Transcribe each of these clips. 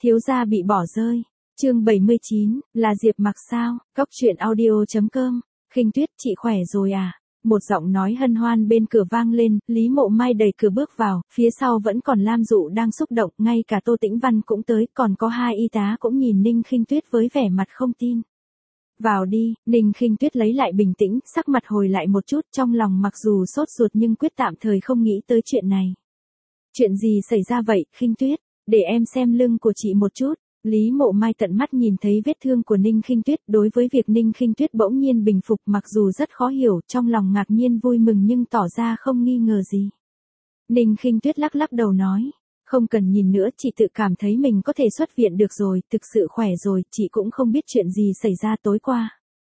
Thiếu gia bị bỏ rơi. Chương 79, là Diệp Mặc sao? Cóc truyện audio.com. Khinh Tuyết, chị khỏe rồi à? Một giọng nói hân hoan bên cửa vang lên, Lý Mộ Mai đẩy cửa bước vào, phía sau vẫn còn Lam Dụ đang xúc động, ngay cả Tô Tĩnh Văn cũng tới, còn có hai y tá cũng nhìn Ninh Khinh Tuyết với vẻ mặt không tin. Vào đi. Ninh Khinh Tuyết lấy lại bình tĩnh, sắc mặt hồi lại một chút, trong lòng mặc dù sốt ruột nhưng quyết tạm thời không nghĩ tới chuyện này. Chuyện gì xảy ra vậy, Khinh Tuyết? Để em xem lưng của chị một chút. Lý Mộ Mai tận mắt nhìn thấy vết thương của Ninh Khinh Tuyết, đối với việc Ninh Khinh Tuyết bỗng nhiên bình phục mặc dù rất khó hiểu, trong lòng ngạc nhiên vui mừng nhưng tỏ ra không nghi ngờ gì. Ninh Khinh Tuyết lắc lắc đầu nói, không cần nhìn nữa, chị tự cảm thấy mình có thể xuất viện được rồi, thực sự khỏe rồi, chị cũng không biết chuyện gì xảy ra tối qua.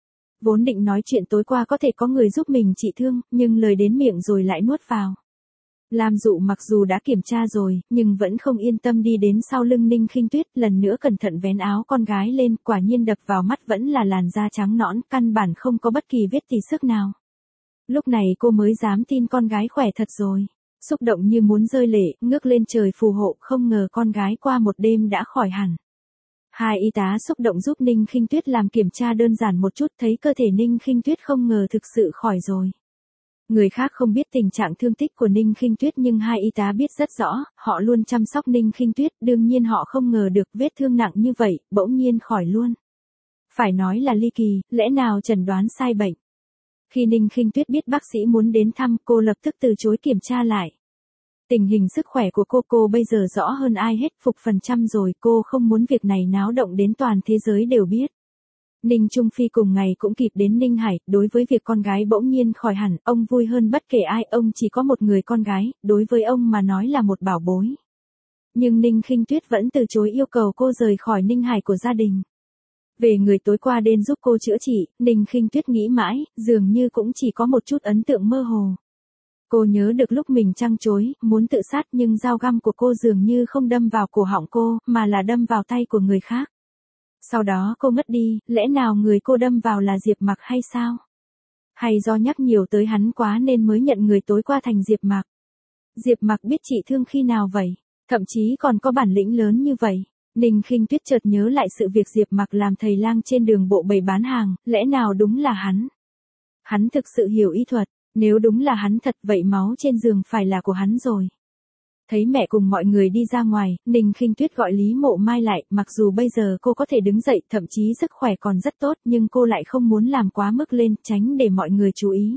Vốn định nói chuyện tối qua có thể có người giúp mình trị thương, nhưng lời đến miệng rồi lại nuốt vào. Lam Dụ mặc dù đã kiểm tra rồi, nhưng vẫn không yên tâm đi đến sau lưng Ninh Khinh Tuyết, lần nữa cẩn thận vén áo con gái lên, quả nhiên đập vào mắt vẫn là làn da trắng nõn, căn bản không có bất kỳ vết tì xước nào. Lúc này cô mới dám tin con gái khỏe thật rồi. Xúc động như muốn rơi lệ, ngước lên trời phù hộ, không ngờ con gái qua một đêm đã khỏi hẳn. Hai y tá xúc động giúp Ninh Khinh Tuyết làm kiểm tra đơn giản một chút, thấy cơ thể Ninh Khinh Tuyết không ngờ thực sự khỏi rồi. Người khác không biết tình trạng thương tích của Ninh Khinh Tuyết nhưng hai y tá biết rất rõ, họ luôn chăm sóc Ninh Khinh Tuyết, đương nhiên họ không ngờ được vết thương nặng như vậy, bỗng nhiên khỏi luôn. Phải nói là ly kỳ, lẽ nào chẩn đoán sai bệnh. Khi Ninh Khinh Tuyết biết bác sĩ muốn đến thăm, cô lập tức từ chối kiểm tra lại. Tình hình sức khỏe của cô bây giờ rõ hơn ai hết, phục phần trăm rồi, cô không muốn việc này náo động đến toàn thế giới đều biết. Ninh Trung Phi cùng ngày cũng kịp đến Ninh Hải, đối với việc con gái bỗng nhiên khỏi hẳn, ông vui hơn bất kể ai, ông chỉ có một người con gái, đối với ông mà nói là một bảo bối. Nhưng Ninh Khinh Tuyết vẫn từ chối yêu cầu cô rời khỏi Ninh Hải của gia đình. Về người tối qua đến giúp cô chữa trị, Ninh Khinh Tuyết nghĩ mãi, dường như cũng chỉ có một chút ấn tượng mơ hồ. Cô nhớ được lúc mình trăng trối, muốn tự sát nhưng dao găm của cô dường như không đâm vào cổ họng cô, mà là đâm vào tay của người khác. Sau đó cô ngất đi, lẽ nào người cô đâm vào là Diệp Mặc hay sao? Hay do nhắc nhiều tới hắn quá nên mới nhận người tối qua thành Diệp Mặc? Diệp Mặc biết trị thương khi nào vậy? Thậm chí còn có bản lĩnh lớn như vậy. Ninh Khinh Tuyết chợt nhớ lại sự việc Diệp Mặc làm thầy lang trên đường bộ bày bán hàng, lẽ nào đúng là hắn? Hắn thực sự hiểu y thuật, nếu đúng là hắn thật vậy máu trên giường phải là của hắn rồi. Thấy mẹ cùng mọi người đi ra ngoài, Ninh Khinh Tuyết gọi Lý Mộ Mai lại, mặc dù bây giờ cô có thể đứng dậy, thậm chí sức khỏe còn rất tốt, nhưng cô lại không muốn làm quá mức lên, tránh để mọi người chú ý.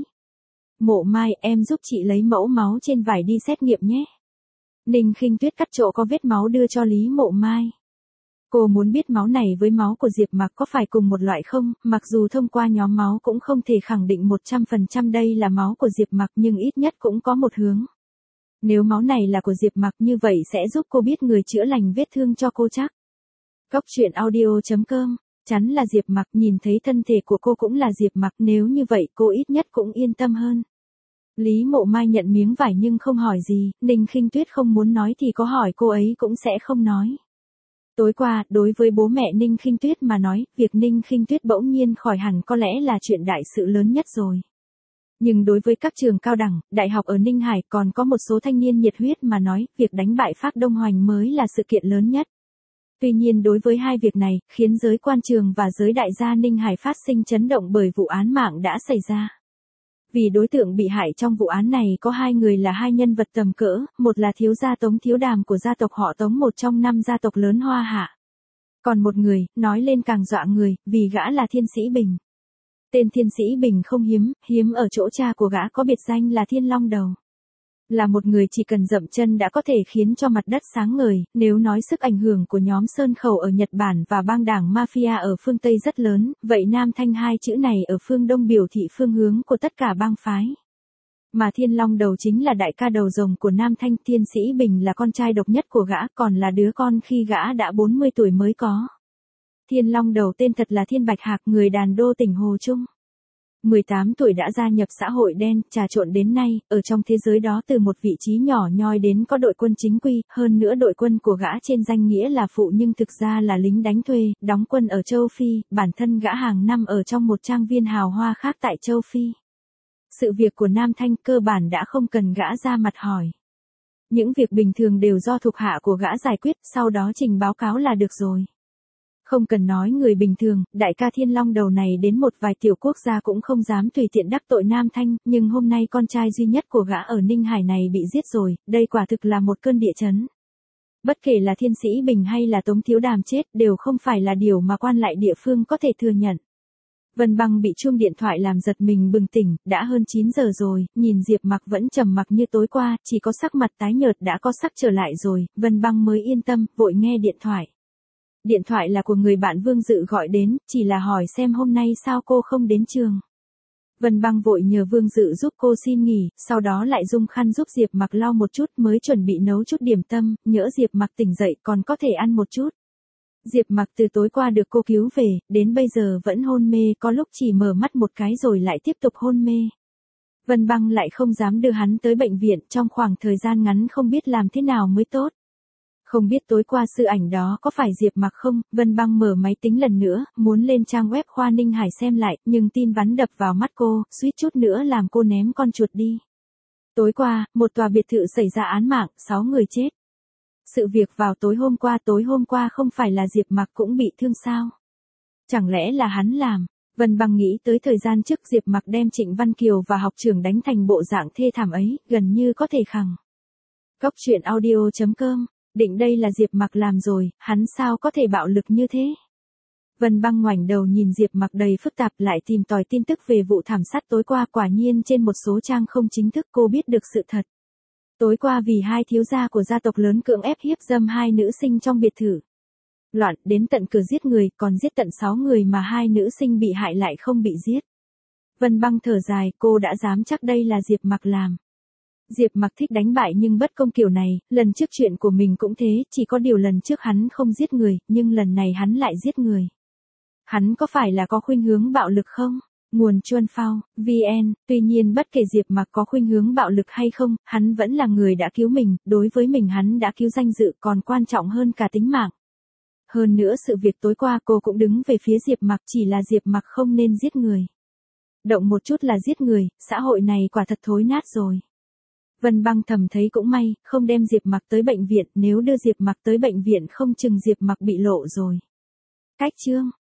Mộ Mai, em giúp chị lấy mẫu máu trên vải đi xét nghiệm nhé. Ninh Khinh Tuyết cắt chỗ có vết máu đưa cho Lý Mộ Mai. Cô muốn biết máu này với máu của Diệp Mặc có phải cùng một loại không, mặc dù thông qua nhóm máu cũng không thể khẳng định 100% đây là máu của Diệp Mặc nhưng ít nhất cũng có một hướng. Nếu máu này là của Diệp Mặc như vậy sẽ giúp cô biết người chữa lành vết thương cho cô chắc. Cóc truyện audio.com. Chắn là Diệp Mặc, nhìn thấy thân thể của cô cũng là Diệp Mặc, nếu như vậy cô ít nhất cũng yên tâm hơn. Lý Mộ Mai nhận miếng vải nhưng không hỏi gì, Ninh Khinh Tuyết không muốn nói thì có hỏi cô ấy cũng sẽ không nói. Tối qua, đối với bố mẹ Ninh Khinh Tuyết mà nói, việc Ninh Khinh Tuyết bỗng nhiên khỏi hẳn có lẽ là chuyện đại sự lớn nhất rồi. Nhưng đối với các trường cao đẳng, đại học ở Ninh Hải còn có một số thanh niên nhiệt huyết mà nói, việc đánh bại Phác Đông Hoành mới là sự kiện lớn nhất. Tuy nhiên đối với hai việc này, khiến giới quan trường và giới đại gia Ninh Hải phát sinh chấn động bởi vụ án mạng đã xảy ra. Vì đối tượng bị hại trong vụ án này có hai người là hai nhân vật tầm cỡ, một là thiếu gia Tống Thiếu Đàm của gia tộc họ Tống, một trong 5 gia tộc lớn Hoa Hạ. Còn một người, nói lên càng dọa người, vì gã là Thiên Sĩ Bình. Tên Thiên Sĩ Bình không hiếm ở chỗ cha của gã có biệt danh là Thiên Long Đầu. Là một người chỉ cần dậm chân đã có thể khiến cho mặt đất sáng ngời, nếu nói sức ảnh hưởng của nhóm Sơn Khẩu ở Nhật Bản và bang đảng Mafia ở phương Tây rất lớn, vậy Nam Thanh hai chữ này ở phương Đông biểu thị phương hướng của tất cả bang phái. Mà Thiên Long Đầu chính là đại ca đầu rồng của Nam Thanh, Thiên Sĩ Bình là con trai độc nhất của gã, còn là đứa con khi gã đã 40 tuổi mới có. Thiên Long Đầu tên thật là Thiên Bạch Hạc, người Đàn Đô tỉnh Hồ Trung. 18 tuổi đã gia nhập xã hội đen, trà trộn đến nay, ở trong thế giới đó từ một vị trí nhỏ nhoi đến có đội quân chính quy, hơn nữa đội quân của gã trên danh nghĩa là phụ nhưng thực ra là lính đánh thuê, đóng quân ở châu Phi, bản thân gã hàng năm ở trong một trang viên hào hoa khác tại châu Phi. Sự việc của Nam Thanh cơ bản đã không cần gã ra mặt hỏi. Những việc bình thường đều do thuộc hạ của gã giải quyết, sau đó trình báo cáo là được rồi. Không cần nói người bình thường, đại ca Thiên Long đầu này đến một vài tiểu quốc gia cũng không dám tùy tiện đắc tội Nam Thanh, nhưng hôm nay con trai duy nhất của gã ở Ninh Hải này bị giết rồi, đây quả thực là một cơn địa chấn. Bất kể là Thiên Sĩ Bình hay là Tống Thiếu Đàm chết đều không phải là điều mà quan lại địa phương có thể thừa nhận. Vân Băng bị chuông điện thoại làm giật mình bừng tỉnh, đã hơn 9 giờ rồi, nhìn Diệp Mặc vẫn trầm mặc như tối qua, chỉ có sắc mặt tái nhợt đã có sắc trở lại rồi, Vân Băng mới yên tâm, vội nghe điện thoại. Điện thoại là của người bạn Vương Dự gọi đến, chỉ là hỏi xem hôm nay sao cô không đến trường. Vân Băng vội nhờ Vương Dự giúp cô xin nghỉ, sau đó lại dung khăn giúp Diệp Mặc lau một chút mới chuẩn bị nấu chút điểm tâm, nhỡ Diệp Mặc tỉnh dậy còn có thể ăn một chút. Diệp Mặc từ tối qua được cô cứu về, đến bây giờ vẫn hôn mê, có lúc chỉ mở mắt một cái rồi lại tiếp tục hôn mê. Vân Băng lại không dám đưa hắn tới bệnh viện, trong khoảng thời gian ngắn không biết làm thế nào mới tốt. Không biết tối qua sự ảnh đó có phải Diệp Mặc không, Vân Băng mở máy tính lần nữa, muốn lên trang web khoa Ninh Hải xem lại, nhưng tin vắn đập vào mắt cô, suýt chút nữa làm cô ném con chuột đi. Tối qua, một tòa biệt thự xảy ra án mạng, 6 người chết. Sự việc vào tối hôm qua không phải là Diệp Mặc cũng bị thương sao? Chẳng lẽ là hắn làm? Vân Băng nghĩ tới thời gian trước Diệp Mặc đem Trịnh Văn Kiều và học trưởng đánh thành bộ dạng thê thảm ấy, gần như có thể khẳng. Cóc truyện audio.com, định đây là Diệp Mặc làm rồi, hắn sao có thể bạo lực như thế? Vân Băng ngoảnh đầu nhìn Diệp Mặc đầy phức tạp lại tìm tòi tin tức về vụ thảm sát tối qua, quả nhiên trên một số trang không chính thức cô biết được sự thật. Tối qua vì hai thiếu gia của gia tộc lớn cưỡng ép hiếp dâm hai nữ sinh trong biệt thự. Loạn đến tận cửa giết người, còn giết tận 6 người mà hai nữ sinh bị hại lại không bị giết. Vân Băng thở dài, cô đã dám chắc đây là Diệp Mặc làm. Diệp Mặc thích đánh bại nhưng bất công kiểu này, lần trước chuyện của mình cũng thế, chỉ có điều lần trước hắn không giết người, nhưng lần này hắn lại giết người. Hắn có phải là có khuynh hướng bạo lực không? Nguồn Chuân Phao, VN, tuy nhiên bất kể Diệp Mặc có khuynh hướng bạo lực hay không, hắn vẫn là người đã cứu mình, đối với mình hắn đã cứu danh dự còn quan trọng hơn cả tính mạng. Hơn nữa sự việc tối qua cô cũng đứng về phía Diệp Mặc, chỉ là Diệp Mặc không nên giết người. Động một chút là giết người, xã hội này quả thật thối nát rồi. Vân Băng thầm thấy cũng may, không đem Diệp Mặc tới bệnh viện, nếu đưa Diệp Mặc tới bệnh viện không chừng Diệp Mặc bị lộ rồi. Cách chương